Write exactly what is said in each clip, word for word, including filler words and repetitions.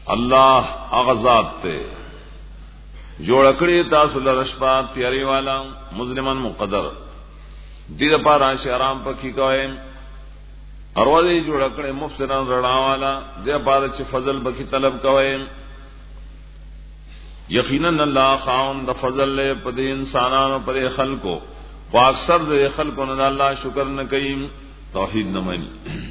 اللہ اغذات تے جوڑ کړی تاسو لره شپه تیاری والا مظلمن مقدر دې لپاره چې آرام پکې کوئ اروازي جوړ کړی مفسران رڼا والا دې لپاره چې فضل بکی طلب کوئ یقینا الله خاون د فضل له په انسانانو پر خلقو او اکثر د خلقو نه الله شکر نه کوي توحید نه مانی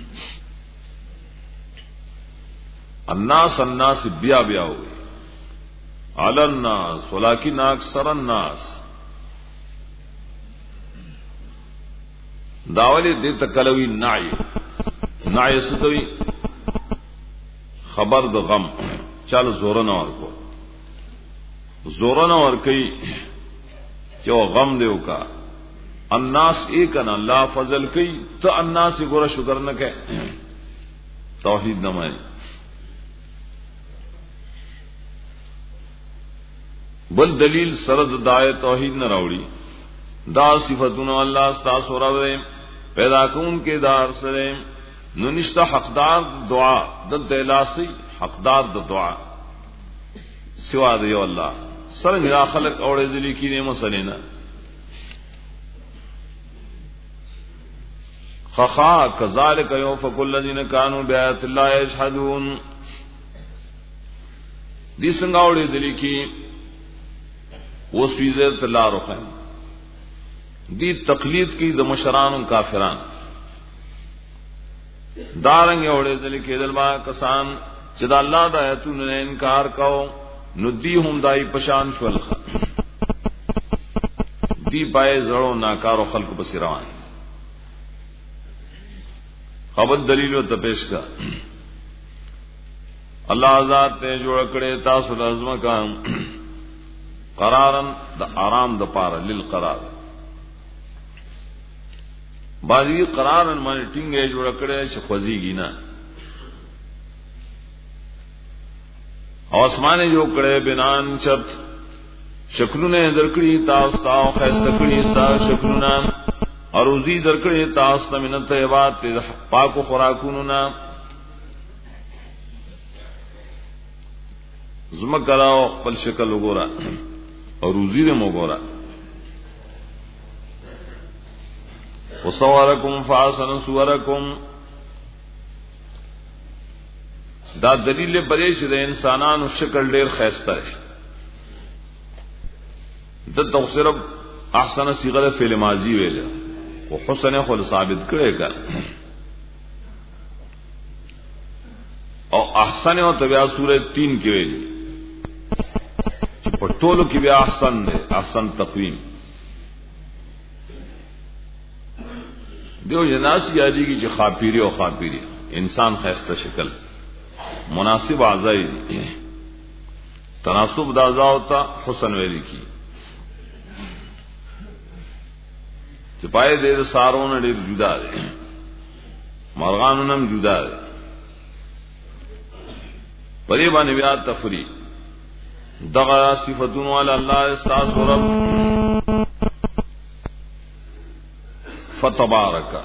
الناس الناس بیا بیا ہوئی علی الناس ولکن اکثر الناس داولی دې تکلوی نعی نعی ستوی خبر د غم چل زور نه ورکو زور نه ورکی چې غم دیو کا الناس ایک نه الله فضل کوي ته الناس ګور شکر نه کوي توحید نه مانی بل دلیل سرد دای توحید نہ راوڑی دا صفاتنا اللہ استاسو راوے پیدا کون کے دار سرے ننشتہ حقدار دعا دد الاسی حقدار دعا سوا دیو اللہ سر میرا خلق اوڑے ذلی کی نے مسلینا خخا کذالک یوفق الذین کانوا بآیات اللہ یجحدون دی سنگا اوڑے ذلی کی وہ سویزر تلا رخن دی تقلید کی د مشران کافران دارنگ اوڑے دل کے دلما کسان چدا اللہ دا ایتون نے انکار کو ندی ہم دائی پشان شولخ دی پائے زڑو ناکار و خلق بسی روان خبر دلیل و تپیش کا اللہ ذات نے جوڑ کڑے تاثر عظم کا قرارن دا آرام دا پارا للقرار بعضی قرارن مانے ٹنگے جوڑا کڑے چھ خوزی گی نا آسمانے جو کڑے بنان چت شکلونے درکڑی تاستاو خیستکڑی ستا شکلونا عروضی درکڑی تاستا من طیبات پاک و خوراکونونا زمک کراو خپل شکل وګورا اور روزی دے مگورا وصورکم فاحسن صورکم دا دلیل بری چې د انسانانو شکل ډیر خیسته دی د توصرف احسن صيغه فعل ماضی ویل او حسن خو ثابت کړي کا او احسن او تبع سورہ تین کې ویل ټولو کې بیا احسن دی احسن تقویم دیو جناس یادی کی چې خاپیری او خاپیری انسان خیسته شکل مناسب اعضاء دی تناسب د اعضاء ہوتا حسن ویلی کی چې پای دې سارونه ډېر جدا دي مرغانو نم جدا دي پرې باندې بیا تفریق دغا صفتون والا اللہ استاس و رب فتبارکا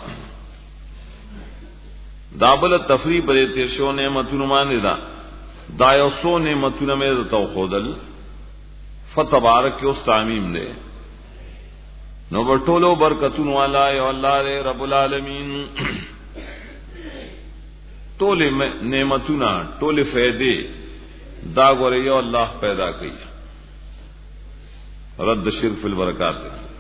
دابل تفریح پر تیرشو نعمتون مانے دا دایو سو نعمتون میں دتاو خودل فتبارک کے اس تعمیم دے نو برطولو برکتون والا یو اللہ دے رب العالمین طول نعمتونا طول فیدے دا گورے یو اللہ پیدا کی رد شرک فی البرکات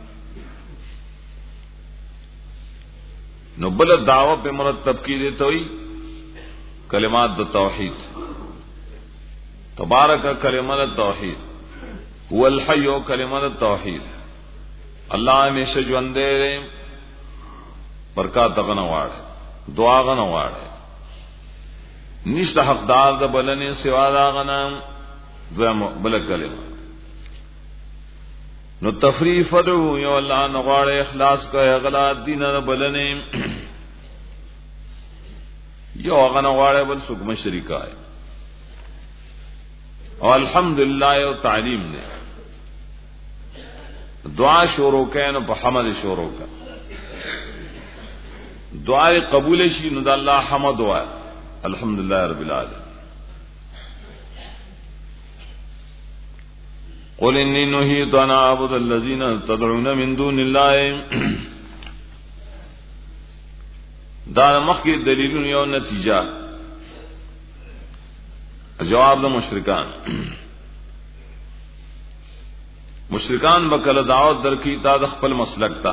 نو بل دعوی پہ مرتب کی دیتا ہوئی کلمات دا توحید تبارک کلمات توحید هو الحی کلمات توحید اللہ ہمیشہ جو اندے برکات غنواڑ دعا غنواڑ نشت حقدار دا بلنے سوا دا غنام دویم بل کلمہ نو تفریح فدعو یو اللہ نغوار اخلاص کا اغلا دین دا بلنے یو اغنوار بل سکم شرکا ہے اور الحمدللہ یو تعلیم نے دعا شورو کا نو پا حمد شورو کا دعا قبول شی نو دا اللہ حمد دعا الحمدللہ رب العالمین قل انی نهیت ان اعبد الذین تدعون من دون الله. دا مخکې دلیلونه یو نتیجه جواب د مشرکان. مشرکان بکله دعوت درکې تا د خپل مسلک تا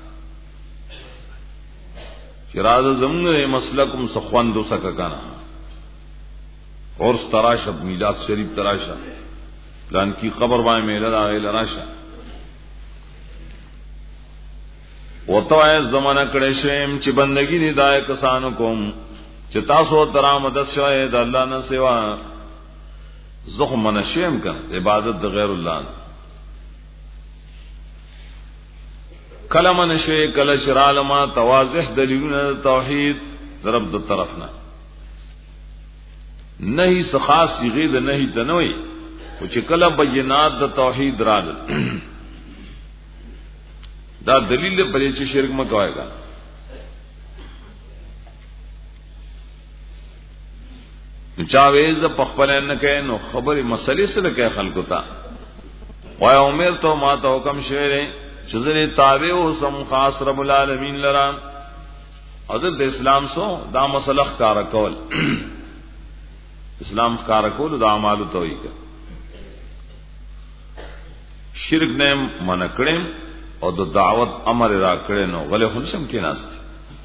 چې راز زموږ مسلک مسخوان دو سکه کنه اور تراشه میلاد شریف تراشه پلان کی قبر باندې میله راغی راشه وته زمانہ کړه شیم چې بندگی نه دای کسانو کوم چې تاسو ترا مدد شوه د الله نه سوا زخم منشیم کړه عبادت د غیر الله نه کلم نشوی کل شرالما تواضح دلیلون توحید رب د طرفنا نہیں سخاص صیغه د نہیں تنوي او چې کله بینات د توحید رال دا دلیل په چې شرک مکوایګا. چاویز په خپل نه کین نو خبره مسلې سره کې خلکو ته وای عمر ته ما ته حکم شوی چزنی تابع او سم خاص رب العالمین لرا حضرت اسلام سو دا مسلخ کار کول اسلام کار کول دا اعمال توئی کا شرک نے من کړم او د دعوت امر را کړي نو غله خنشم کې ناست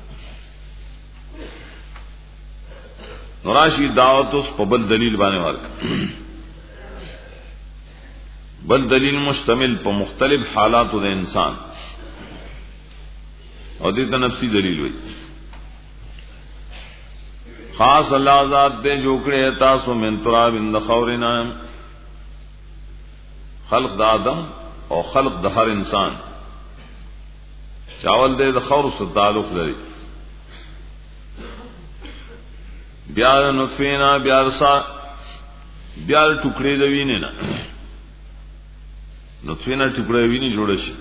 نوراشی دعوت اس په بل دلیل باندې ورک بل دلیل مشتمل په مختلف حالاتو د انسان او دې ته نفسي دلیل وي. خاص الله ذات دې جو کړی تاسو من تراب اند خورنا خلق د آدم او خلق د هر انسان چاول دې د خور سره تعلق لري. بیا نطفینا بیا رسا بیا ټوکړې د وینې نه نطفینا ټوکړې وینې جوړ شي.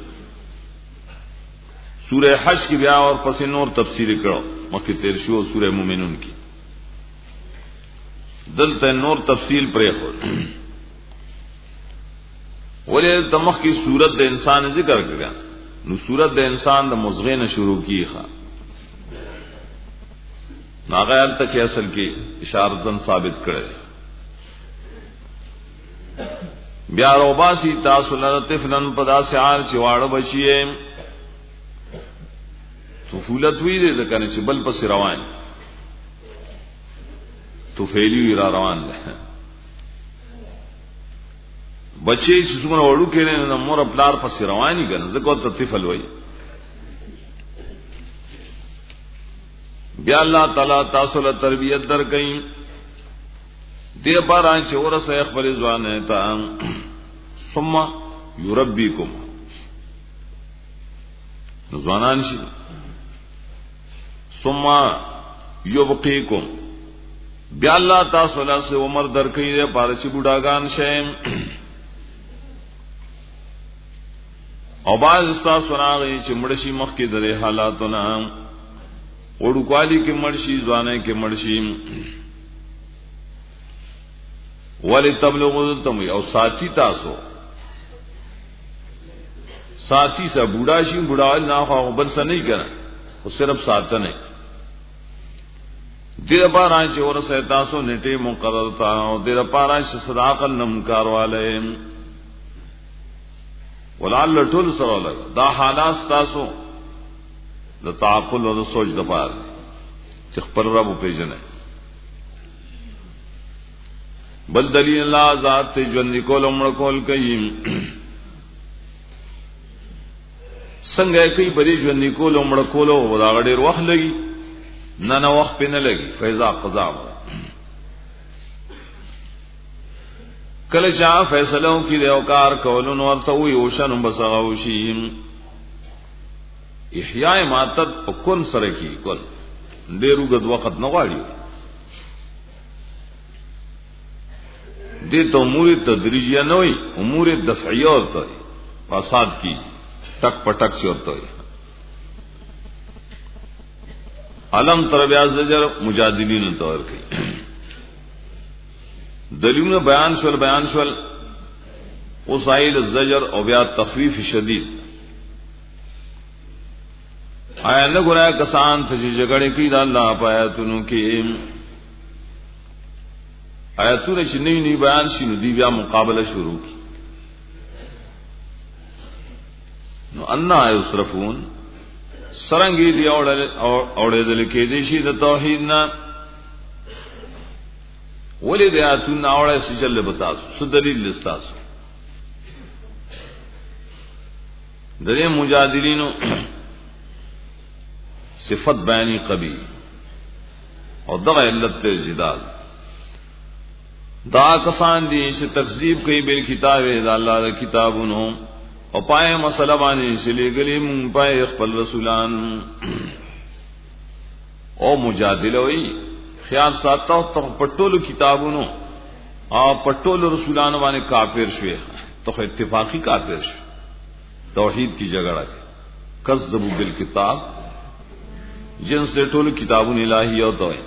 سورہ حج کی بیا اور پس نور تفسیر کړو مکه تیر شو سورہ مومنون کی دلته نور تفصیل پرې خو ولې تمخ کی صورت د انسان ذکر کړه نو صورت د انسان د مزغه نه شروع کیخه ناغیر تک اصل کی اشارتن ثابت کړي. بیا روباسی تاسو لره طفلن پدا سعال چې واړه بچیه طفولت وی دې د کنه چې بل پس روان طفیلی را روان ده بچی چې څومره وړو کې نه مور پلار پس رواني ګن زکو ته طفل وای. بیا الله تعالی تاسو له تربیت درکې دې باران چې ورسه خپل ځوان ته ثم يربيكم ځوانان شي ثم يبقيكم بیا الله تاسو له سه عمر درکې دې پاره چې بوډاګان شې او باز تاسو راغی چې مړشي مخ کې درې حالاتونه وړو کوالی کې مرشي ځوانه کې مرشي ولی تبلغو تم او ساتھی تاسو ساتھی سا بوڑھا شي بوڑھا نه خو بل څه نه کړه خو صرف ساتنه نه دیر پارا چې ورسه تاسو نیټه مقرر تا او دیر پارا چې صداقت نمکار والے ولعل ټول سره لګ دا حالات تاسو د تعقل او د سوچ د پاره چې خپل رب پیژنه. بل دلیل الله ذات ته ژوند کول امر کول کوي څنګه کوي په دې ژوند کول امر کول او دا غډیر وخت لګي نه نه وخت پینې لګي فیضا قضا کله چې فیصلو کې له کار کولون ورته وي او شنو بسغو شي احیاء ماتت په کون سره کی کول ډیرو غد وخت نه غواړي دې ته امور تدریجیه نه وي امور دفعیه ورته فساد کی ټک پټک چورته وي. علم تر بیا زجر مجادلین تور کوي دلیلونه بیان شول بیان شول وسائل الزجر او بیا تخفیف شدید. آیا نه ګورای کسان ته چې جګړه کوي د الله په آیاتونو کې، آیاتونه چې نوی نوی بیان شي نو دی بیا مقابله شروع کی. نو ان یصرفون سرنګي دی اورېدل کې دي شي د توحید نه، ولې د آیاتونو اورې سجل بتاسو څه دلیل لستاسو. درې مجادلینو صفت بیانی قبی او دغه علت جدال دا کسان دي چې تکذیب کوي بل کتاب د الله د کتابونو او پای مسله باندې چې لګلې مونږ پای خپل رسولان او مجادله وي خیال ساتو ته پټولو کتابونو او پټولو رسولانو باندې کافر شوي ته اتفاقی کافر شوي. توحید کی جګړه کذبوا بالکتاب جن سے ټول کتابونه الہی او توي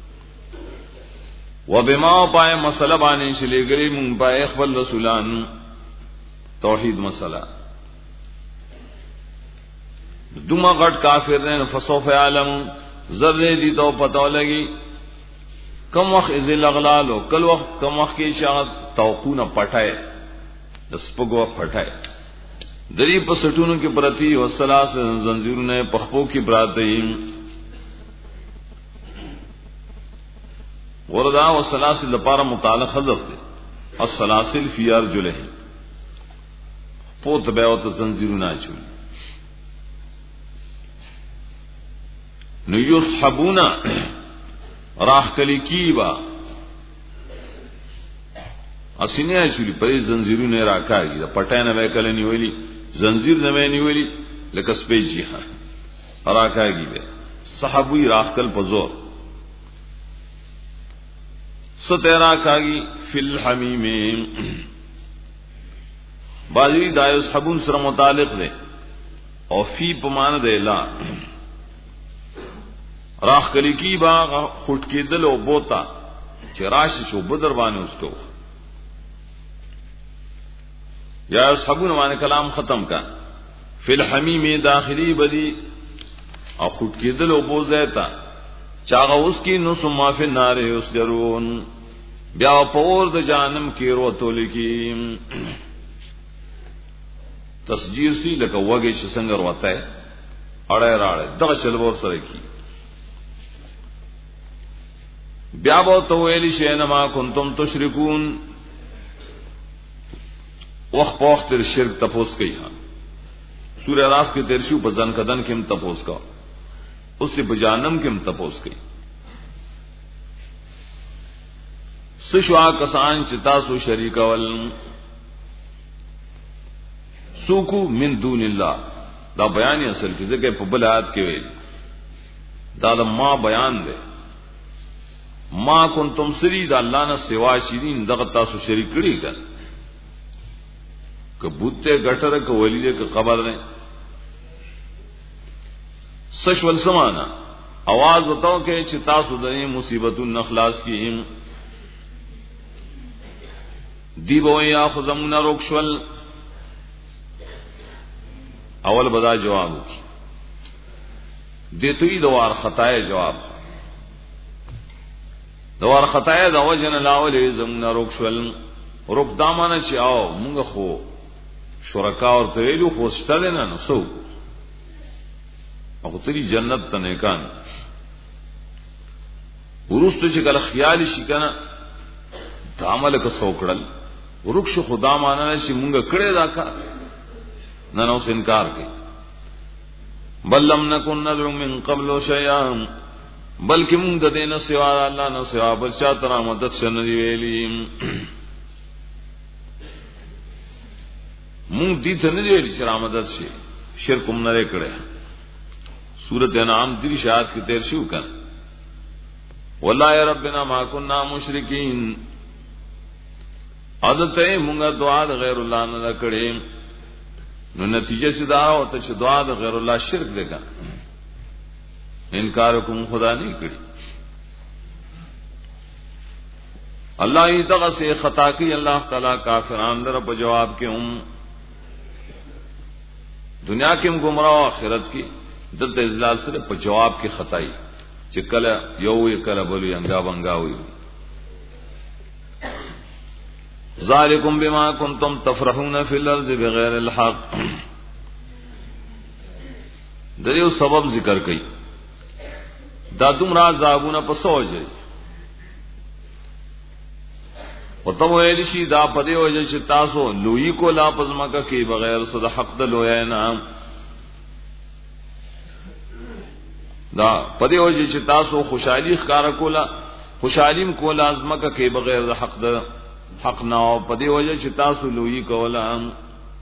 وبما پای مسله باندې چې لګري مونږ پای خپل رسولان توحید مسله دوما غټ کافر نه فسوف علم ذره دي تو پتو لګي کم وخت ذل اغلال او کل وخت کم وخت کې شاعت توقونه پټای د سپګو پټای دری په سټونو کې پرتی او سلاس زنجیرونه پخپو کې پراته وردا او سلاسل لپاره متعلق حذف دي السلاسل فی ارجله پوت به او ته زنجیرونه چول نو یصحبونا راخ کلی کیبا اسینه چولی په زنجیرونه راکاږي د پټاینه وکړه نیولې زنجیر نه نیولې لکه سپېجی ها راکاږي به صحابي راخل په زور سترا کاږي فل حمیم باجی دایو صحابون سره متعلق ده او فی پمان ده لا راخ کلی کی با خټ کېدل او بوتا چې راشي شو بدر باندې اوسو یا اصحابون باندې کلام ختم کا فی الحمیم داخلی بدی او خود کېدل او بوزیتا چاغه اوس کی نو سما فی النار یسجرون بیا پور د جانم کې روتول کی تسجیر سی لکه وګه چې څنګه وته اړه راړه دغه چلور سره کی بیا بو تو ویلی شینما کنتم تشرکون وخت وخت تر شرک تپوس کوي ها سورہ راف کې تیر شو په ځن کدن کې هم تپوس کا اوس په جانم کې هم تپوس کوي سشوا کسان چې تاسو شریک ول سوکو من دون الله دا بیان اصل کې ځکه په بل آیات کې ویل دا د ما بیان دی ما کنتم سری دا الله نه سوا شیرین دغه تاسو شریک کړی کړه کبوته غټره ک ولی دې ک خبر نه سشول سمانا आवाज وتاو کې چې تاسو د مصیبتو نخلاص کیم دی بو یا خزمون روکشل اول بدا جواب دیتوی دوار خطای جواب دوار خطای دا وجن لاول زمون روکشل روک دامانه چې او موږ خو شرکا اور تویلو خوشتل نه نو سو او تری جنت ته نه کان ورستو چې کله خیال شي کنه د عمل کو سوکړل ورخ خدا ماننه چې مونږ کړه دا کار نه نو انکار کوي بل لم نكن ندعو من قبل شيئا بلکې مونږ د دینه سوا الله نه سوا بل چا تر مدد شنه دی ویلي مونږ دې ته نه دی ویلي چې رامدد شي شرک هم نه کړه سورۃ انعام دې شاعت کې تیر شو کړه والله ربنا ما كنا مشرکین عادت ہے مونږه دعا د غیر الله نه کړې نو نتیجه سدا او ته چې دعا د غیر الله شرک دیګا انکار کوم خدا نه کړی اللہ ای دغه سے خطا کی اللہ تعالی کافران در په جواب کې هم دنیا کې هم گمراه آخرت کې دلته اذلال سره په جواب کې خطای چې کله یو یې کله بل یې انګا بنګا وي ذالکم بما کنتم تفرحون فی الارض بغیر الحق دریو سبب ذکر کړي دا دومره عذابونه په سوجي او ته ویل شي دا په دې وجه چې تاسو لوی کو لا پزماکه کې بغیر صد حق د لوی نه دا په دې وجه چې تاسو خوشحالي ښکارا کولا خوشحالیم کولا ازمکه کې بغیر د حق د حق نه او په دې وجه چې تاسو لوی کولا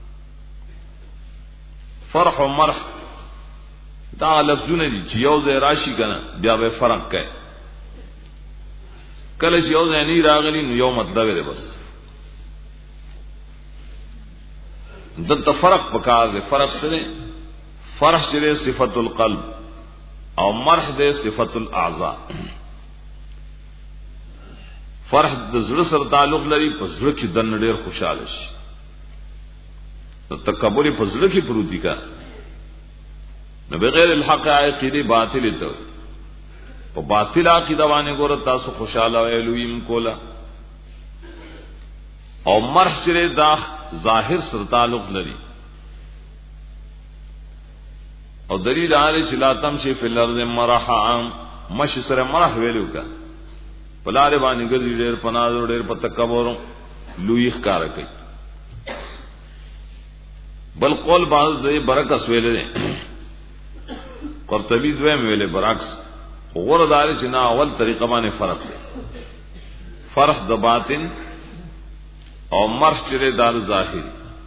فرح و مرح دا لفظونه دي چې یو ځای راشي کنه بیا به فرق کوي کله چې یو ځای نه راغلی نو یو مطلب دی بس دلته فرق پکار دی فرق سره فرح سره صفت القلب او مرح دی صفت الاعضاء فرح د زړه سره تعلق لري په زړه کې دن ډېر خوشاله شي تکبر په زړه کې پروتي کا نو بغیر الحق عقیده باطل ته په باطل عقیده باندې ګور تاسو خوشاله ویلویم کولا او مرح سره دا ظاهر سره تعلق لري او دلیل علی چې لا تمشي فی الارض مرحا مش سره مرح ویلو کا پلار باندې ګرځي ډېر پناه ډېر په تکبر لوی ښکار کوي بل قول بعض دې برکس ویلې قرطبی دویم ویلې برعکس غور دار چې نه اول طریقه باندې فرق دی فرق د باطن او مرح چې دار ظاهری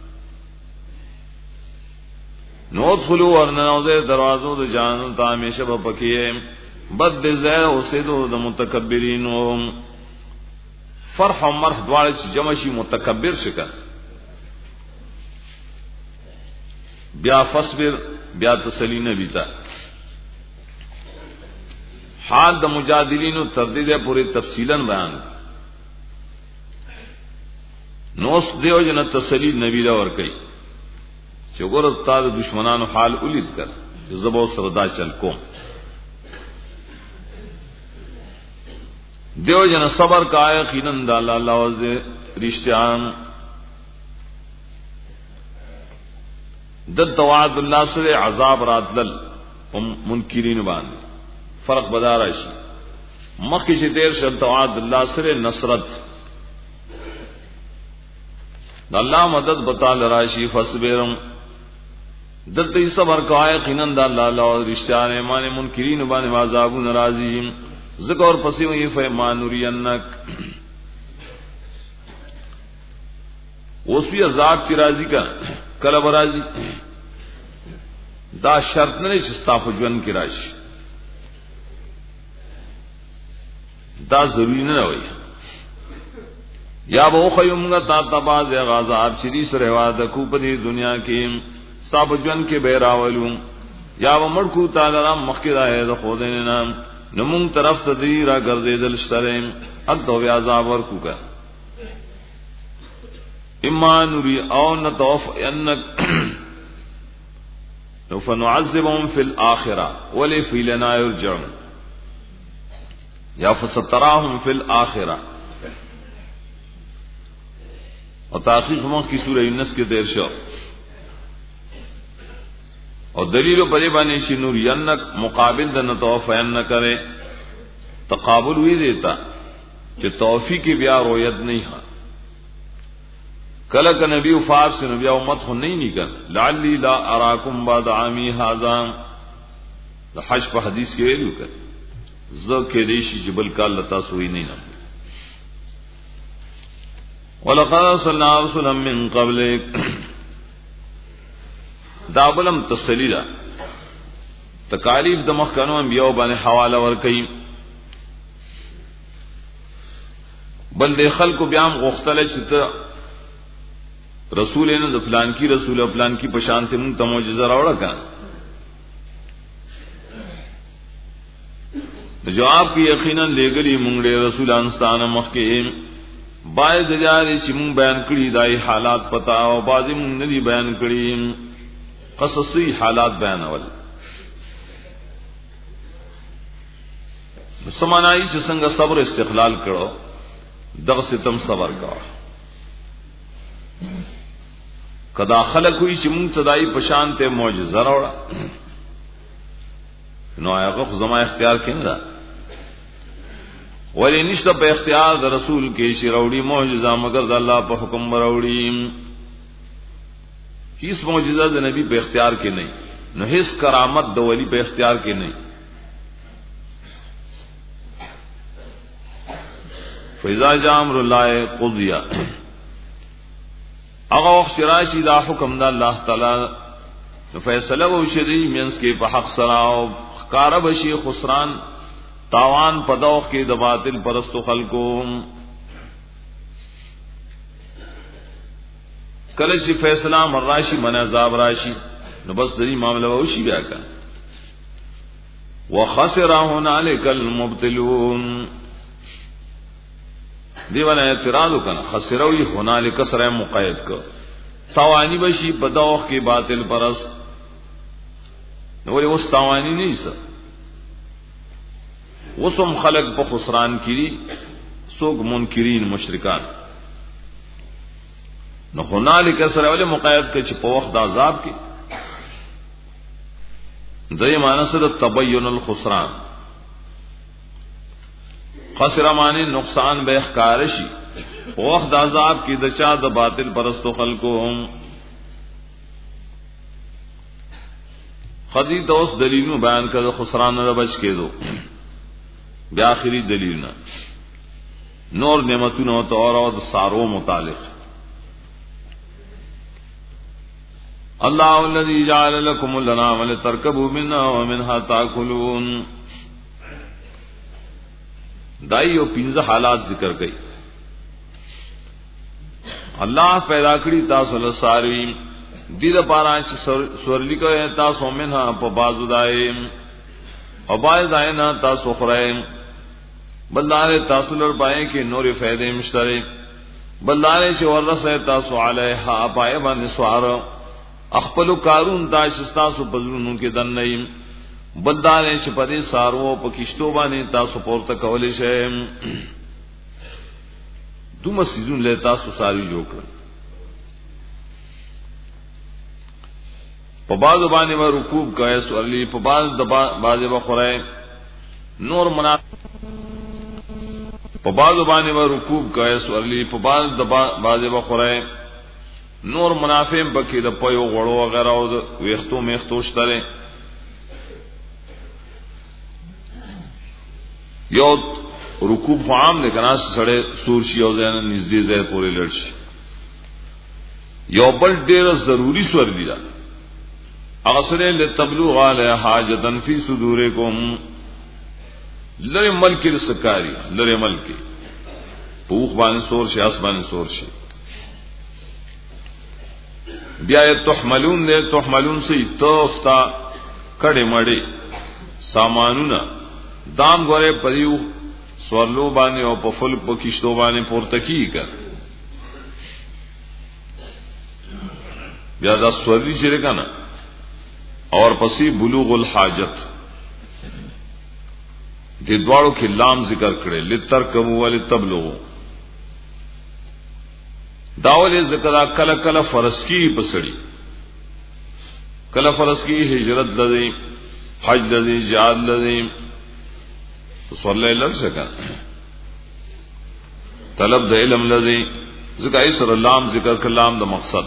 نو ادخلوا ورننوزه دروازو د جهنم ته همیشه به پکې بد ځای اوسېدو د متکبرینو فرح او مرح دواړه چې جمع شي متکبر شي بیا فصبر بیا تسلی نبی تا حال د مجادلینو تردید پوری تفصیلا بیان نوس دیو جن تسلی نبی دا ور کوي چې ګور استاد دشمنانو حال اولید کړ زبو سردا چل کوم دیو جن صبر کا یقینا د الله لوز رشتيان د توعد الله سره عذاب راتل منکرین باندې فرق بدار شي مخکې چې دیر شل توعد الله سره نصرت د الله مدد بتا لراشي فصبرم دته صبر کا یقینا د الله لوز رشتيان ایمان منکرین باندې عذاب ناراضی ذکر پسې وی فیمان نورینک اوس بیا ذات کی راضی کا کله برازی دا شرط نه چې ستاسو ژوند کې راشي دا ضروری نه وي یا به خو یمغه تا تباز غزاب چې دې سره واده کو په دې دنیا کې ستاسو ژوند کې به راولو یا به مړ کو تعالی را مخکې راځي خو دې نه نام نمون طرف ته دی را ګرځیدل شترم اته بیا عذاب ورکو کا اما نری او نطوف انک نو فنعذبهم فی الاخره ولی فی لنا یرجعون یا فستراهم فی الاخره او تحقیق مخ کی سورہ یونس کې تیر شو اور دلیل پر باندې شي نور ینک مقابل د نطوف ان کرے تقابل وی دیتا چې توفیق بیا رؤیت نه ہے کله ک نبی وفات سے نبی امت خو نه نکن لعلی لا اراکم بعد عامی هذا د حج په حدیث کې ویلو کړه زه کې دیشي جبل کال لتا سوی نه نه ولقد صلى رسلا من قبلك دا بلم تسلی دا تکالیف د مخکنو انبیاء باندې حواله ور کوي بل د خلکو بیا هم غختله چې ته رسول نه د فلان کی رسول فلان کی پشان ته مون ته معجزه راوړه کا د جواب کی یقینا لګلی مونږ له رسولان ستانه مخکې باید جاری چې مون بیان کړی دای حالات پتا او بعضی مون ندی بیان کړی قصصی حالات بیانول سمانای چې څنګه صبر استقلال کړو دغه ستم صبر کا کدا خلق ہوئی چې مون تدای پشان ته معجزه راوړه نو هغه زما اختیار کیندا ولی نشته په اختیار د رسول کې شی راوړي معجزه مگر د الله په حکم راوړي هیڅ معجزه د نبی په اختیار کې نه نو هیڅ کرامت د ولی په اختیار کې نه فإذا جاء أمر الله قضي هغه وخت راشي دا حکم د الله تعالی فیصله وشي مینس کې په حق سره او کار بشي خسران تاوان پدوخ کې د باطل پرستو خلقو کله چې فیصله مر راشي من عذاب راشي نو بس دې معاملې وشي بیا کا وخسر هنالك المبتلون دیوانا اعتراض کنا خسروی هنالک سره مقید کو تاوانی بشي پدوخ کې باطل پرست نو ولې اوس تاوانی نه سه وسم خلق په خسران کړي سوق منکرین مشرکان نو هنالک سره ولې مقید کړي چې په وخت د عذاب کې دای معنی سره تبین الخسران خسر معنی نقصان به احکار شي وخت د عذاب کې د چا د باطل پرستو خلقو خدی دوس دلیلو بیان کړه خسران نه بچ کېدو بیا آخری دلیل نه نور نعمتونو او اور او سارو متعلق الله الذي جعل لكم الانعام لتركبوا منها ومنها تاكلون دایو پنځه حالات ذکر کړي الله پیدا کړی تاسو له ساروی دې لپاره چې سورلی کوي تاسو منها په بازو دایم او باز داینا تاسو خرایم بلدار تاسو لر پائے کہ نور فائدے مشترے بلدار سے ورثه تاسو علیها پائے باندې سوار اخپل کارون تاش تاسو بزرونو کې دن نیم بلدار چې پدې سارو په کشتو باندې تاسو پورته کولې شئ دومره سيزون له تاسو ساری جوړ کړ په باز باندې و رکوب کوي سورلی په باز د بازه بخورای نور منا په باز باندې و رکوب کوي سورلی په باز د بازه بخورای نور منافع بکې د پيو غړو وغیرہ او وختو میختو شتره یو رکوب عام نه کنا سره سور شي او ځان نږدې ځای پورې لړشي یو بل ډیر ضروری سور دی دا اغسر لتبلغ علی حاجتا فی صدورکم لری ملک السکاری لری ملک پوخ باندې سور شي اس باندې سور شي بیا تحملون نه تحملون سي توفتا کډه مړي سامانونه دام غره پریو سورلو باندې او په فل په کیشتو باندې پورته کیږي بیا دا سورلی چې کنه اور پسی بلوغ الحاجت دې دواړو کې لام ذکر کړي لترکم ولتبلغ داول ذکر کله کله فرض کی بسړي کله فرض کی هجرت لذي حج لذي جهاد لذي صلی الله علیه وسلم طلب د علم لذي ذکر ایسر لام ذکر کلام د مقصد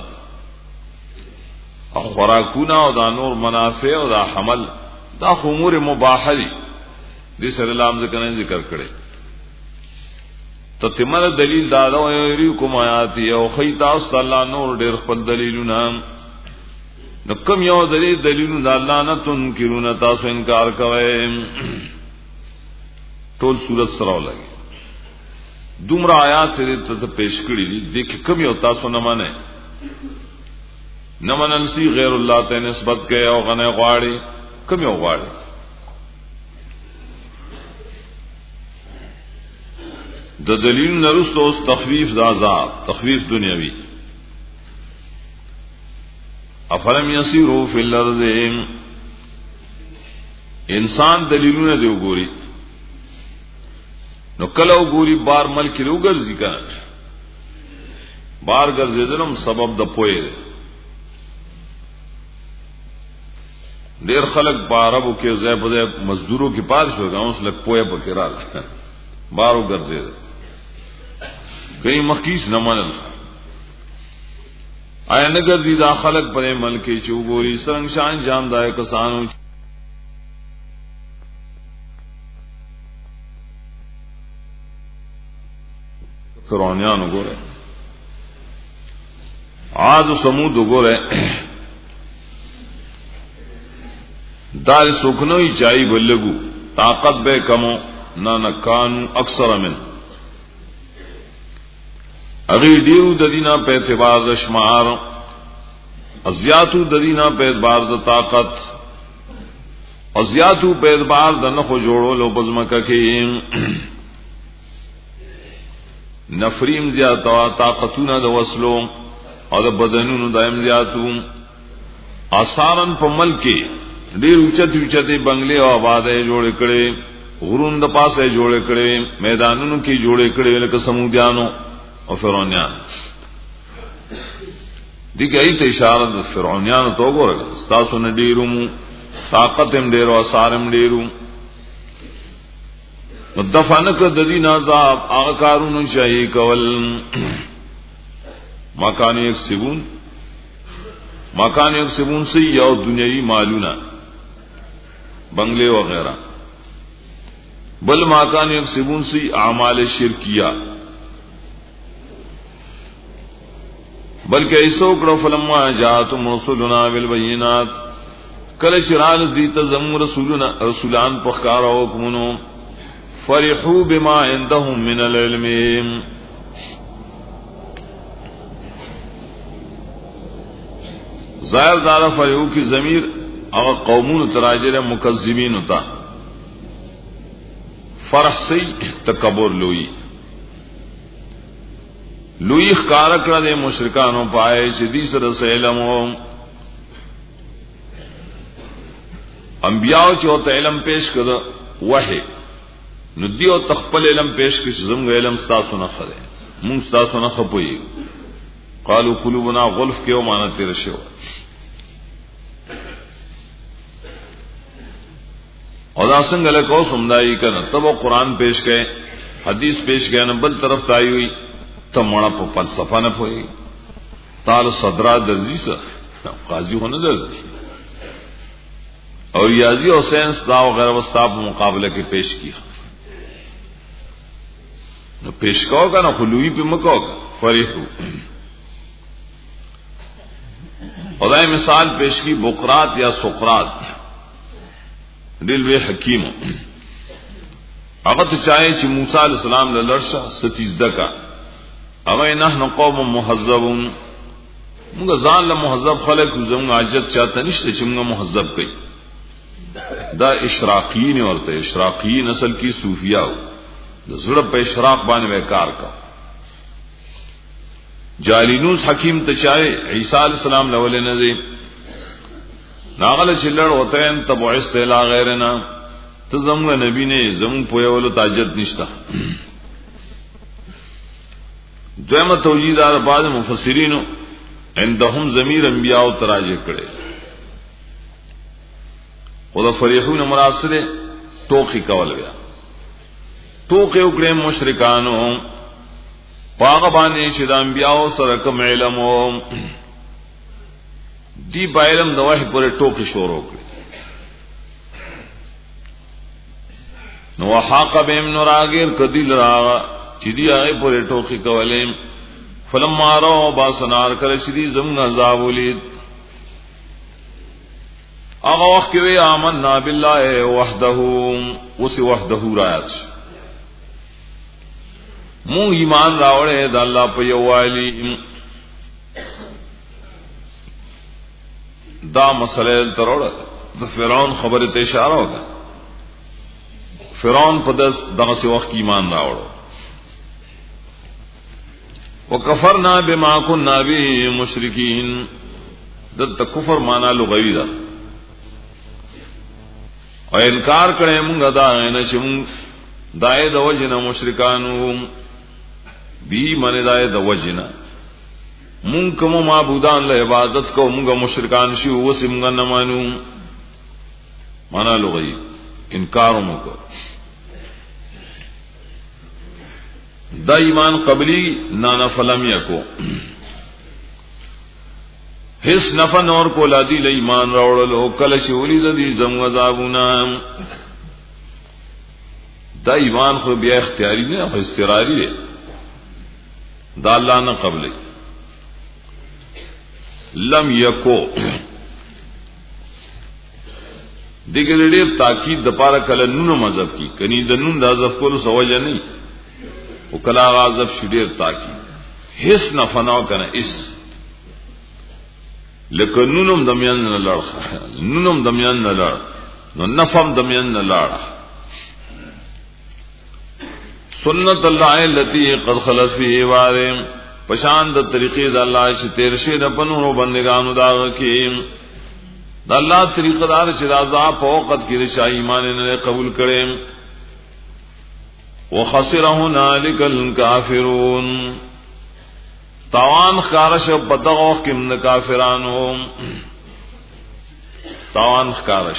خوراکونه او دا نور منافع او دا حمل دا امور مباحه دي دې سره لام ذکر نه ذکر کړي ته تمره دلیل دا دا ویری کوم آیات او خیتا صلی الله نور ډېر خپل دلیلونه نو کوم یو دلیل دلیلونه الله نه تنکرون تاسو انکار کوئ ټول صورت سره لګي دومره آیات ته پیش کړي دي د کوم یو تاسو نه مانه نمنل سی غیر الله ته نسبت کوي او غنه غواړي کوم یو غواړي د دلیل نرست اوس تخفیف د عذاب تخفیف دنیوی افلم یسیروا فی الارض انسان دلیلونه دی وګوري نو کله وګوري بار ملک لو ګرځي کنه بار ګرځیدلم سبب د پوهه دی ډیر خلک باربو کې ځای په ځای مزدورو کې پات شو غاوس لک پوهه پکې راځي بارو ګرځي کئی مخکیس نه منل آیا نه ګرځي دا خلک په ملک چې وګوري څنګه شان جام دای کسانو فرعونانو ګوره عاد و سمود ګوره دار سکنوی چاہی بلگو طاقت بے کمو نہ نکان اکثر من اغیر دیو ددینا پہ اعتبار د شمار ازیاتو ددینا پہ اعتبار د طاقت ازیاتو پہ اعتبار د نخو جوڑو لو بزمکا کی نفریم زیادتا طاقتون د وصلو او د بدنونو دائم زیادتو آثارن پا ملکی ډیر اوچت اوچت بنگلے او آبادې جوړ کړي غرون د پاسه جوړ کړي میدانونو کې جوړ کړي لکه سمودیانو او فرعونیان دغه ته اشاره د فرعونیانو تو ګورل تاسو نه ډیرو طاقت هم ډیرو اثار هم ډیرو مدفنک د دین عذاب هغه کارونو شي کول مکان یک سبون مکان یک سبون سی یو دنیوی مالونه بنگلے وغیرہ بل مکان یک سبون سی اعمال شرکیہ بلکہ ایسو کرو فلما جاءتم رسولنا بالبینات کل شرال دیت زم رسولنا رسولان پخکارا حکمنو فرحوا بما عندهم من العلم ظاہر دارا فرحو کی ضمیر اور قومون تراجر مکذبین ہوتا فرح سی تکبر لوئی لوئی خکارک را دے مشرکانوں پائے شدی سر علم ہو انبیاء چوتا علم پیش کر وحی ندی او تخپل علم پیش کر زمگ علم ستاسو نخ دے مونگ ستاسو نخ پوئی قالو قلوبنا غلف کیو مانا تیر شو اور داسنگ لکو سمدائی کرنا تب وہ قرآن پیش گئے حدیث پیش گئے نہ بل طرف تائی ہوئی تب مڑا پا فلسفہ نہ پوئی تال صدرہ درزی سا قاضی ہونا درزی اور ریاضی اور سائنس دا وغیرہ وسطا پا مقابلہ کے پیش کیا نہ پیش کہو گا نہ خلوئی پہ مکو گا فریحو خدای مثال پیش کی بقرات یا سقرات دلوے حکیم اگر تو چاہے چی موسیٰ علیہ السلام للرشا ستیزدہ کا اگر نحن قوم محذبون منگا زان لمحذب خلق زمگا عجت چاہتا نشتے چی منگا محذب کئی دا اشراقین ورطا اشراقین اصل کی صوفیہ ہو دا زرب پہ اشراق بانے بیکار کا جالینوس حکیم تچاہے عیسیٰ علیہ السلام لولے نظر ناغل چلڑ ہوتے ہیں تب وعست الى غیرنا تو زمگا نبی نے زمگ پویا ولو تاجت نشتا دویمت توجید آر بعض مفسرینو اندہم ضمیر انبیاء تراجع کرے خدا فریحون مراسلے توقی کول گیا توقی اکڑے مشرکانو پاغبانی شد انبیاء سرکم علمو دی با علم دواحی پورے ٹوکی شور ہو گئی نو وحاق بهم نراغیر کدیل راغا چی دی آغی پورے ٹوکی کولیم فلما رو باسنار کرشدی زمن عذاب ولید آغا وقت کیوئے آمنا باللہ وحدہو اسی وحدہو رایت مون ایمان راوڑے دا اللہ پا یوالی دا مسئلہ تروڑا دا فرعون خبر تے اشارہ ہوگا فرعون پا دس دا سی وقت ایمان راوڑو وکفرنا بما كنا به مشرکین دت کفر معنا لغوی دا او انکار کړي موږ دا نه چې موږ دای د وجنه مشرکانو بی من دای د وجنه مونږ کوم معبودان له عبادت کو مونږ مشرکان شي او سیمګ نه مانو معنا لغوی انکار وکړو دا ایمان قبلی نانا فلم یکو هیڅ نفع نور کولا دی له ایمان راوړل او کله چې ولید دي زم عذابونه دا ایمان خو بیا اختیاري نه او استراری دی دا الله نه قبلې لم یکو دغه ډېر تاکید د پاره کله نونو مذهب کی کني د نون د حذف کولو سوجه نه او کلا غاظب شډیر تاکید هیڅ نه فناو کنه اس لکه نونم دمیان نه لړ نونم دمیان نه لړ نو نفم دمیان نه لړ سنت الله التي قد خلت في وارم پشان د طریقې د الله چې تیر شه د بنو بندگانو دا کې د الله طریقې دار چې رضا په وخت کې رشا ایمان نه قبول کړي وخسر هنالك الكافرون تاوان خارش په دغه وخت کې من کافرانو تاوان خارش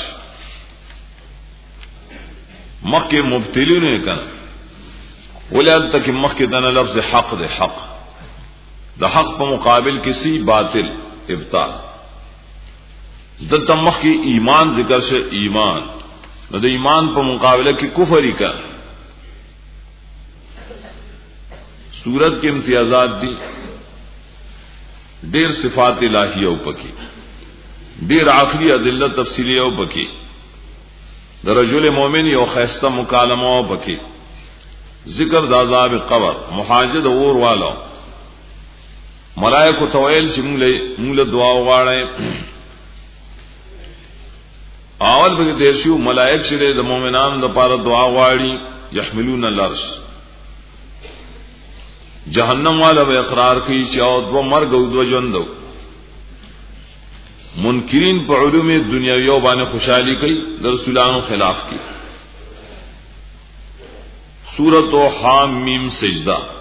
مکه مبتلین نه کړه ولل تک مکه دنه لفظ حق ده حق د حق په مقابل کسی باطل ابطال د تمخ کی ایمان ذکر سے ایمان نو د ایمان په مقابله کې کفر ہی کا صورت کے امتیازات دی ډیر صفات الہیہ او پکی ډیر عقلی ادله تفصیلیه او پکی د رجل مؤمن یو خیسته مکالمه او پکی ذکر د عذاب قبر محاجد اور والو ملائکه تویل چې موږ موږ دعا وغواړي اول به د شیو ملائک چې د مؤمنانو لپاره دعا غواړي يحملون العرش جهنم والا به اقرار کوي چې او دو مرګ او دو ژوند منکرین په علوم دنیاوی باندې خوشحالي کوي د رسولانو خلاف کوي سورۃ حامیم سجدہ